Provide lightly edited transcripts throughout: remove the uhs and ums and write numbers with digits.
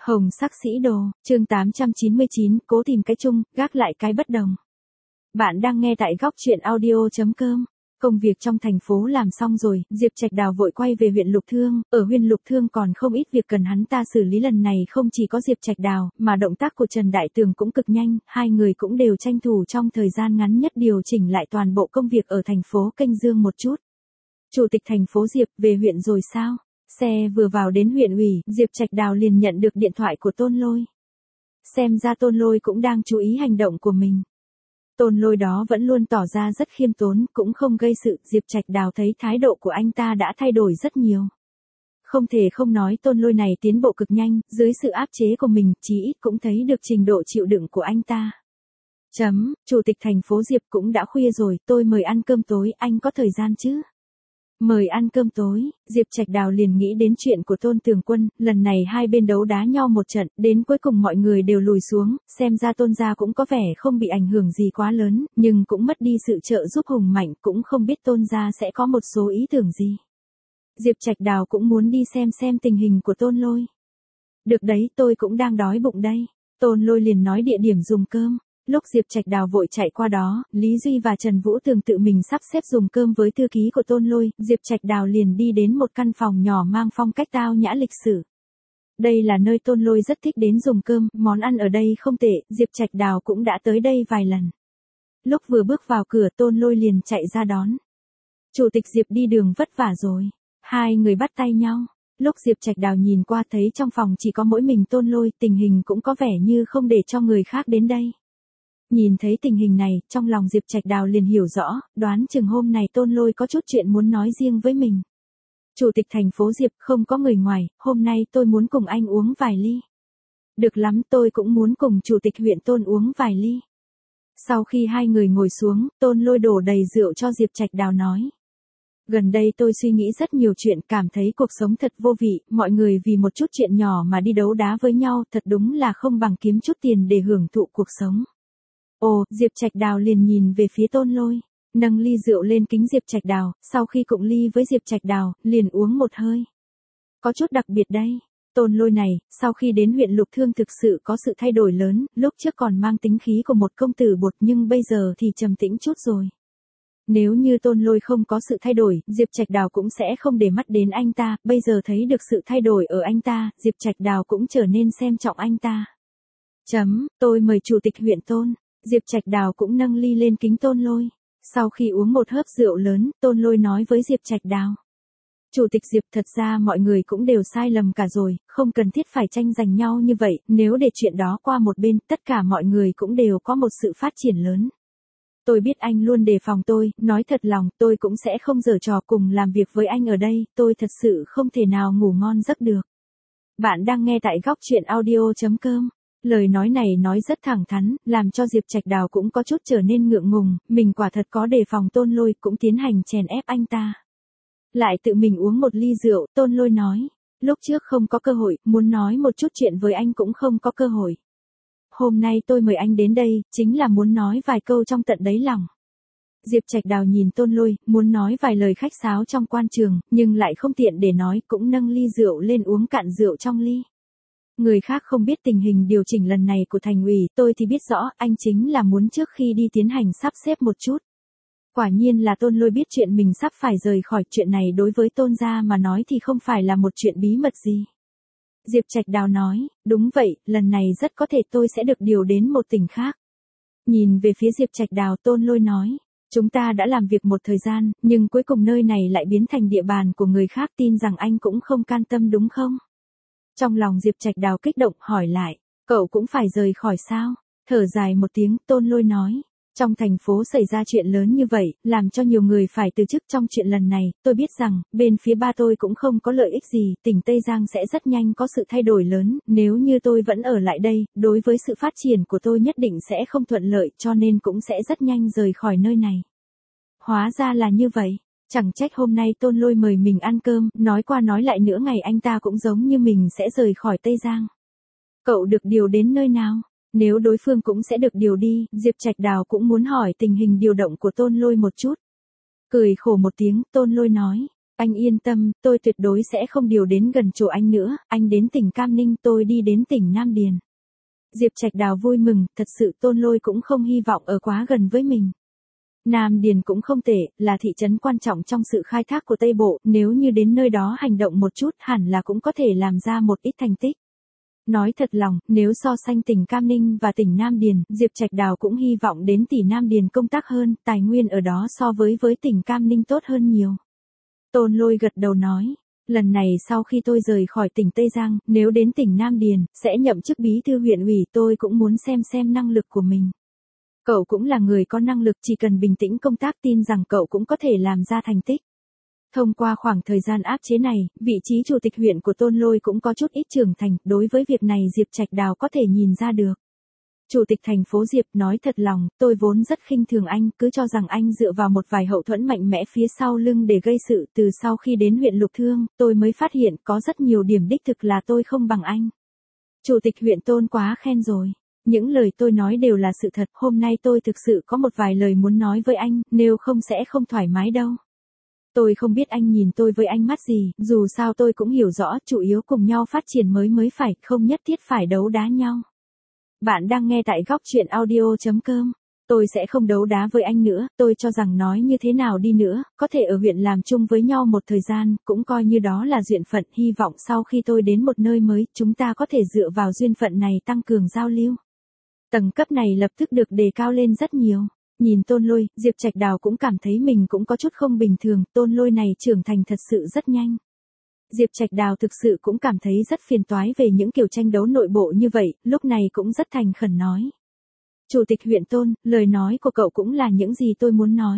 Hồng sắc sĩ đồ, chương 899, cố tìm cái chung, gác lại cái bất đồng. Bạn đang nghe tại góc truyện audio.com. Công việc trong thành phố làm xong rồi, Diệp Trạch Đào vội quay về huyện Lục Thương, ở huyện Lục Thương còn không ít việc cần hắn ta xử lý. Lần này không chỉ có Diệp Trạch Đào, mà động tác của Trần Đại Tường cũng cực nhanh, hai người cũng đều tranh thủ trong thời gian ngắn nhất điều chỉnh lại toàn bộ công việc ở thành phố Kênh Dương một chút. Chủ tịch thành phố Diệp, về huyện rồi sao? Xe vừa vào đến huyện ủy, Diệp Trạch Đào liền nhận được điện thoại của Tôn Lôi. Xem ra Tôn Lôi cũng đang chú ý hành động của mình. Tôn Lôi đó vẫn luôn tỏ ra rất khiêm tốn, cũng không gây sự. Diệp Trạch Đào thấy thái độ của anh ta đã thay đổi rất nhiều. Không thể không nói Tôn Lôi này tiến bộ cực nhanh, dưới sự áp chế của mình, chí ít cũng thấy được trình độ chịu đựng của anh ta. Chủ tịch thành phố Diệp, cũng đã khuya rồi, tôi mời ăn cơm tối, anh có thời gian chứ? Mời ăn cơm tối, Diệp Trạch Đào liền nghĩ đến chuyện của Tôn Tường Quân, lần này hai bên đấu đá nhau một trận, đến cuối cùng mọi người đều lùi xuống, xem ra Tôn gia cũng có vẻ không bị ảnh hưởng gì quá lớn, nhưng cũng mất đi sự trợ giúp hùng mạnh, cũng không biết Tôn gia sẽ có một số ý tưởng gì. Diệp Trạch Đào cũng muốn đi xem tình hình của Tôn Lôi. Được đấy, tôi cũng đang đói bụng đây. Tôn Lôi liền nói địa điểm dùng cơm. Lúc Diệp Trạch Đào vội chạy qua đó, Lý Duy và Trần Vũ Tường tự mình sắp xếp dùng cơm với thư ký của Tôn Lôi, Diệp Trạch Đào liền đi đến một căn phòng nhỏ mang phong cách tao nhã lịch sử. Đây là nơi Tôn Lôi rất thích đến dùng cơm, món ăn ở đây không tệ, Diệp Trạch Đào cũng đã tới đây vài lần. Lúc vừa bước vào cửa Tôn Lôi liền chạy ra đón. Chủ tịch Diệp đi đường vất vả rồi. Hai người bắt tay nhau. Lúc Diệp Trạch Đào nhìn qua thấy trong phòng chỉ có mỗi mình Tôn Lôi, tình hình cũng có vẻ như không để cho người khác đến đây. Nhìn thấy tình hình này, trong lòng Diệp Trạch Đào liền hiểu rõ, đoán chừng hôm này Tôn Lôi có chút chuyện muốn nói riêng với mình. Chủ tịch thành phố Diệp, không có người ngoài, hôm nay tôi muốn cùng anh uống vài ly. Được lắm, tôi cũng muốn cùng chủ tịch huyện Tôn uống vài ly. Sau khi hai người ngồi xuống, Tôn Lôi đổ đầy rượu cho Diệp Trạch Đào nói. Gần đây tôi suy nghĩ rất nhiều chuyện, cảm thấy cuộc sống thật vô vị, mọi người vì một chút chuyện nhỏ mà đi đấu đá với nhau, thật đúng là không bằng kiếm chút tiền để hưởng thụ cuộc sống. Ồ, Diệp Trạch Đào liền nhìn về phía Tôn Lôi, nâng ly rượu lên kính Diệp Trạch Đào, sau khi cụng ly với Diệp Trạch Đào, liền uống một hơi. Có chút đặc biệt đây, Tôn Lôi này, sau khi đến huyện Lục Thương thực sự có sự thay đổi lớn, lúc trước còn mang tính khí của một công tử bột nhưng bây giờ thì trầm tĩnh chút rồi. Nếu như Tôn Lôi không có sự thay đổi, Diệp Trạch Đào cũng sẽ không để mắt đến anh ta, bây giờ thấy được sự thay đổi ở anh ta, Diệp Trạch Đào cũng trở nên xem trọng anh ta. Tôi mời chủ tịch huyện Tôn. Diệp Trạch Đào cũng nâng ly lên kính Tôn Lôi. Sau khi uống một hớp rượu lớn, Tôn Lôi nói với Diệp Trạch Đào. Chủ tịch Diệp, thật ra mọi người cũng đều sai lầm cả rồi, không cần thiết phải tranh giành nhau như vậy, nếu để chuyện đó qua một bên, tất cả mọi người cũng đều có một sự phát triển lớn. Tôi biết anh luôn đề phòng tôi, nói thật lòng, tôi cũng sẽ không giở trò cùng làm việc với anh ở đây, tôi thật sự không thể nào ngủ ngon giấc được. Bạn đang nghe tại góc truyện audio.com. Lời nói này nói rất thẳng thắn, làm cho Diệp Trạch Đào cũng có chút trở nên ngượng ngùng, mình quả thật có đề phòng Tôn Lôi, cũng tiến hành chèn ép anh ta. Lại tự mình uống một ly rượu, Tôn Lôi nói, lúc trước không có cơ hội, muốn nói một chút chuyện với anh cũng không có cơ hội. Hôm nay tôi mời anh đến đây, chính là muốn nói vài câu trong tận đáy lòng. Diệp Trạch Đào nhìn Tôn Lôi, muốn nói vài lời khách sáo trong quan trường, nhưng lại không tiện để nói, cũng nâng ly rượu lên uống cạn rượu trong ly. Người khác không biết tình hình điều chỉnh lần này của thành ủy, tôi thì biết rõ, anh chính là muốn trước khi đi tiến hành sắp xếp một chút. Quả nhiên là Tôn Lôi biết chuyện mình sắp phải rời khỏi, chuyện này đối với Tôn gia mà nói thì không phải là một chuyện bí mật gì. Diệp Trạch Đào nói, đúng vậy, lần này rất có thể tôi sẽ được điều đến một tỉnh khác. Nhìn về phía Diệp Trạch Đào, Tôn Lôi nói, chúng ta đã làm việc một thời gian, nhưng cuối cùng nơi này lại biến thành địa bàn của người khác, tin rằng anh cũng không can tâm đúng không? Trong lòng Diệp Trạch Đào kích động hỏi lại, cậu cũng phải rời khỏi sao? Thở dài một tiếng, Tôn Lôi nói, trong thành phố xảy ra chuyện lớn như vậy, làm cho nhiều người phải từ chức trong chuyện lần này, tôi biết rằng, bên phía ba tôi cũng không có lợi ích gì, tỉnh Tây Giang sẽ rất nhanh có sự thay đổi lớn, nếu như tôi vẫn ở lại đây, đối với sự phát triển của tôi nhất định sẽ không thuận lợi, cho nên cũng sẽ rất nhanh rời khỏi nơi này. Hóa ra là như vậy. Chẳng trách hôm nay Tôn Lôi mời mình ăn cơm, nói qua nói lại nữa ngày anh ta cũng giống như mình sẽ rời khỏi Tây Giang. Cậu được điều đến nơi nào? Nếu đối phương cũng sẽ được điều đi, Diệp Trạch Đào cũng muốn hỏi tình hình điều động của Tôn Lôi một chút. Cười khổ một tiếng, Tôn Lôi nói, Anh yên tâm, tôi tuyệt đối sẽ không điều đến gần chỗ anh nữa, anh đến tỉnh Cam Ninh tôi đi đến tỉnh Nam Điền. Diệp Trạch Đào vui mừng, thật sự Tôn Lôi cũng không hy vọng ở quá gần với mình. Nam Điền cũng không tệ, là thị trấn quan trọng trong sự khai thác của Tây Bộ, nếu như đến nơi đó hành động một chút hẳn là cũng có thể làm ra một ít thành tích. Nói thật lòng, nếu so sánh tỉnh Cam Ninh và tỉnh Nam Điền, Diệp Trạch Đào cũng hy vọng đến tỉnh Nam Điền công tác hơn, tài nguyên ở đó so với tỉnh Cam Ninh tốt hơn nhiều. Tôn Lôi gật đầu nói, lần này sau khi tôi rời khỏi tỉnh Tây Giang, nếu đến tỉnh Nam Điền, sẽ nhậm chức bí thư huyện ủy, tôi cũng muốn xem năng lực của mình. Cậu cũng là người có năng lực, chỉ cần bình tĩnh công tác tin rằng cậu cũng có thể làm ra thành tích. Thông qua khoảng thời gian áp chế này, vị trí chủ tịch huyện của Tôn Lôi cũng có chút ít trưởng thành, đối với việc này Diệp Trạch Đào có thể nhìn ra được. Chủ tịch thành phố Diệp nói thật lòng, tôi vốn rất khinh thường anh, cứ cho rằng anh dựa vào một vài hậu thuẫn mạnh mẽ phía sau lưng để gây sự, từ sau khi đến huyện Lục Thương, tôi mới phát hiện có rất nhiều điểm đích thực là tôi không bằng anh. Chủ tịch huyện Tôn quá khen rồi. Những lời tôi nói đều là sự thật, hôm nay tôi thực sự có một vài lời muốn nói với anh, nếu không sẽ không thoải mái đâu. Tôi không biết anh nhìn tôi với ánh mắt gì, dù sao tôi cũng hiểu rõ, chủ yếu cùng nhau phát triển mới phải, không nhất thiết phải đấu đá nhau. Bạn đang nghe tại góc chuyện audio.com. Tôi sẽ không đấu đá với anh nữa, tôi cho rằng nói như thế nào đi nữa, có thể ở huyện làm chung với nhau một thời gian, cũng coi như đó là duyên phận, hy vọng sau khi tôi đến một nơi mới, chúng ta có thể dựa vào duyên phận này tăng cường giao lưu. Tầng cấp này lập tức được đề cao lên rất nhiều. Nhìn Tôn Lôi, Diệp Trạch Đào cũng cảm thấy mình cũng có chút không bình thường, Tôn Lôi này trưởng thành thật sự rất nhanh. Diệp Trạch Đào thực sự cũng cảm thấy rất phiền toái về những kiểu tranh đấu nội bộ như vậy, lúc này cũng rất thành khẩn nói. Chủ tịch huyện Tôn, lời nói của cậu cũng là những gì tôi muốn nói.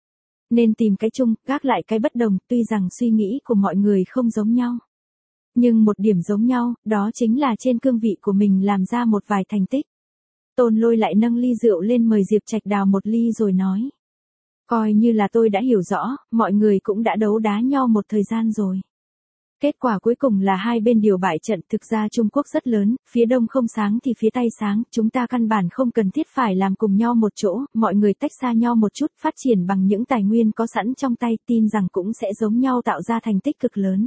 Nên tìm cái chung, gác lại cái bất đồng, tuy rằng suy nghĩ của mọi người không giống nhau. Nhưng một điểm giống nhau, đó chính là trên cương vị của mình làm ra một vài thành tích. Tôn Lôi lại nâng ly rượu lên mời Diệp Trạch Đào một ly rồi nói. Coi như là tôi đã hiểu rõ, mọi người cũng đã đấu đá nhau một thời gian rồi. Kết quả cuối cùng là hai bên điều bại trận, thực ra Trung Quốc rất lớn, phía đông không sáng thì phía tây sáng, chúng ta căn bản không cần thiết phải làm cùng nhau một chỗ, mọi người tách xa nhau một chút, phát triển bằng những tài nguyên có sẵn trong tay, tin rằng cũng sẽ giống nhau tạo ra thành tích cực lớn.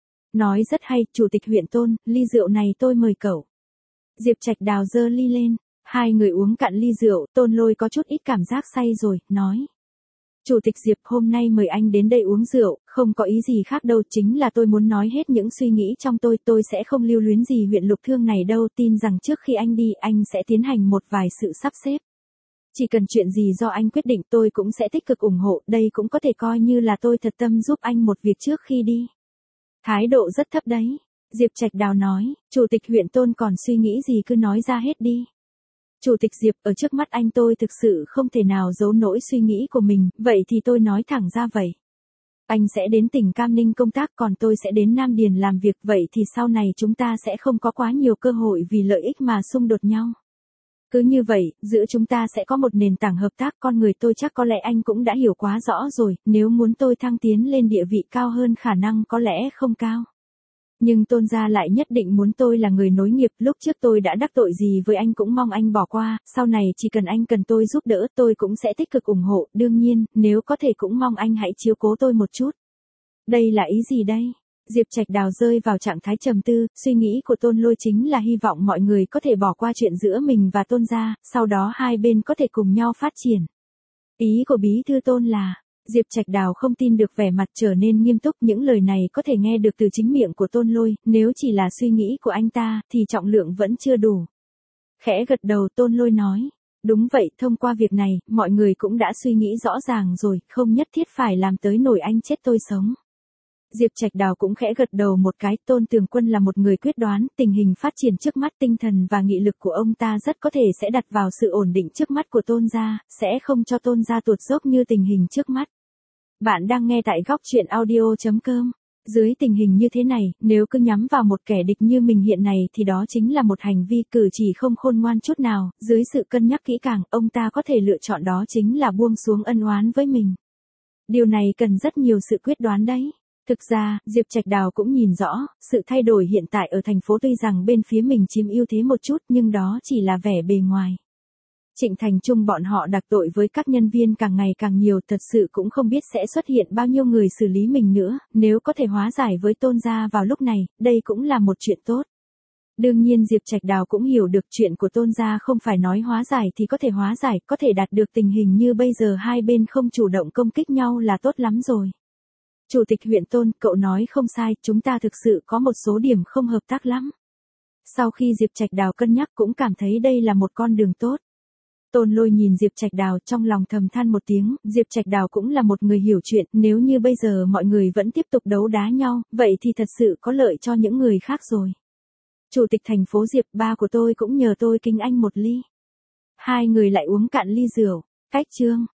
Nói rất hay, Chủ tịch huyện Tôn, ly rượu này tôi mời cậu. Diệp Trạch Đào giơ ly lên, hai người uống cạn ly rượu, Tôn Lôi có chút ít cảm giác say rồi, nói. Chủ tịch Diệp, hôm nay mời anh đến đây uống rượu, không có ý gì khác đâu, chính là tôi muốn nói hết những suy nghĩ trong tôi sẽ không lưu luyến gì huyện Lục Thương này đâu, tin rằng trước khi anh đi, anh sẽ tiến hành một vài sự sắp xếp. Chỉ cần chuyện gì do anh quyết định tôi cũng sẽ tích cực ủng hộ, đây cũng có thể coi như là tôi thật tâm giúp anh một việc trước khi đi. Thái độ rất thấp đấy. Diệp Trạch Đào nói, Chủ tịch huyện Tôn còn suy nghĩ gì cứ nói ra hết đi. Chủ tịch Diệp, ở trước mắt anh tôi thực sự không thể nào giấu nỗi suy nghĩ của mình, vậy thì tôi nói thẳng ra vậy. Anh sẽ đến tỉnh Cam Ninh công tác, còn tôi sẽ đến Nam Điền làm việc, vậy thì sau này chúng ta sẽ không có quá nhiều cơ hội vì lợi ích mà xung đột nhau. Cứ như vậy, giữa chúng ta sẽ có một nền tảng hợp tác, con người tôi chắc có lẽ anh cũng đã hiểu quá rõ rồi, nếu muốn tôi thăng tiến lên địa vị cao hơn khả năng có lẽ không cao. Nhưng Tôn gia lại nhất định muốn tôi là người nối nghiệp, lúc trước tôi đã đắc tội gì với anh cũng mong anh bỏ qua, sau này chỉ cần anh cần tôi giúp đỡ tôi cũng sẽ tích cực ủng hộ, đương nhiên, nếu có thể cũng mong anh hãy chiếu cố tôi một chút. Đây là ý gì đây? Diệp Trạch Đào rơi vào trạng thái trầm tư, suy nghĩ của Tôn Lôi chính là hy vọng mọi người có thể bỏ qua chuyện giữa mình và Tôn gia, sau đó hai bên có thể cùng nhau phát triển. Ý của bí thư Tôn là, Diệp Trạch Đào không tin được, vẻ mặt trở nên nghiêm túc, những lời này có thể nghe được từ chính miệng của Tôn Lôi, nếu chỉ là suy nghĩ của anh ta, thì trọng lượng vẫn chưa đủ. Khẽ gật đầu Tôn Lôi nói, đúng vậy, thông qua việc này, mọi người cũng đã suy nghĩ rõ ràng rồi, không nhất thiết phải làm tới nổi anh chết tôi sống. Diệp Trạch Đào cũng khẽ gật đầu một cái, Tôn Tường Quân là một người quyết đoán, tình hình phát triển trước mắt, tinh thần và nghị lực của ông ta rất có thể sẽ đặt vào sự ổn định trước mắt của Tôn gia, sẽ không cho Tôn gia tuột dốc như tình hình trước mắt. Bạn đang nghe tại góc chuyện audio.com. Dưới tình hình như thế này, nếu cứ nhắm vào một kẻ địch như mình hiện này thì đó chính là một hành vi cử chỉ không khôn ngoan chút nào, dưới sự cân nhắc kỹ càng, ông ta có thể lựa chọn đó chính là buông xuống ân oán với mình. Điều này cần rất nhiều sự quyết đoán đấy. Thực ra, Diệp Trạch Đào cũng nhìn rõ, sự thay đổi hiện tại ở thành phố tuy rằng bên phía mình chiếm ưu thế một chút nhưng đó chỉ là vẻ bề ngoài. Trịnh Thành Trung bọn họ đặc tội với các nhân viên càng ngày càng nhiều, thật sự cũng không biết sẽ xuất hiện bao nhiêu người xử lý mình nữa, nếu có thể hóa giải với Tôn gia vào lúc này, đây cũng là một chuyện tốt. Đương nhiên Diệp Trạch Đào cũng hiểu được chuyện của Tôn gia không phải nói hóa giải thì có thể hóa giải, có thể đạt được tình hình như bây giờ hai bên không chủ động công kích nhau là tốt lắm rồi. Chủ tịch huyện Tôn, cậu nói không sai, chúng ta thực sự có một số điểm không hợp tác lắm. Sau khi Diệp Trạch Đào cân nhắc cũng cảm thấy đây là một con đường tốt. Tôn Lôi nhìn Diệp Trạch Đào trong lòng thầm than một tiếng, Diệp Trạch Đào cũng là một người hiểu chuyện, nếu như bây giờ mọi người vẫn tiếp tục đấu đá nhau, vậy thì thật sự có lợi cho những người khác rồi. Chủ tịch thành phố Diệp, ba của tôi cũng nhờ tôi kính anh một ly. Hai người lại uống cạn ly rượu, cách chương.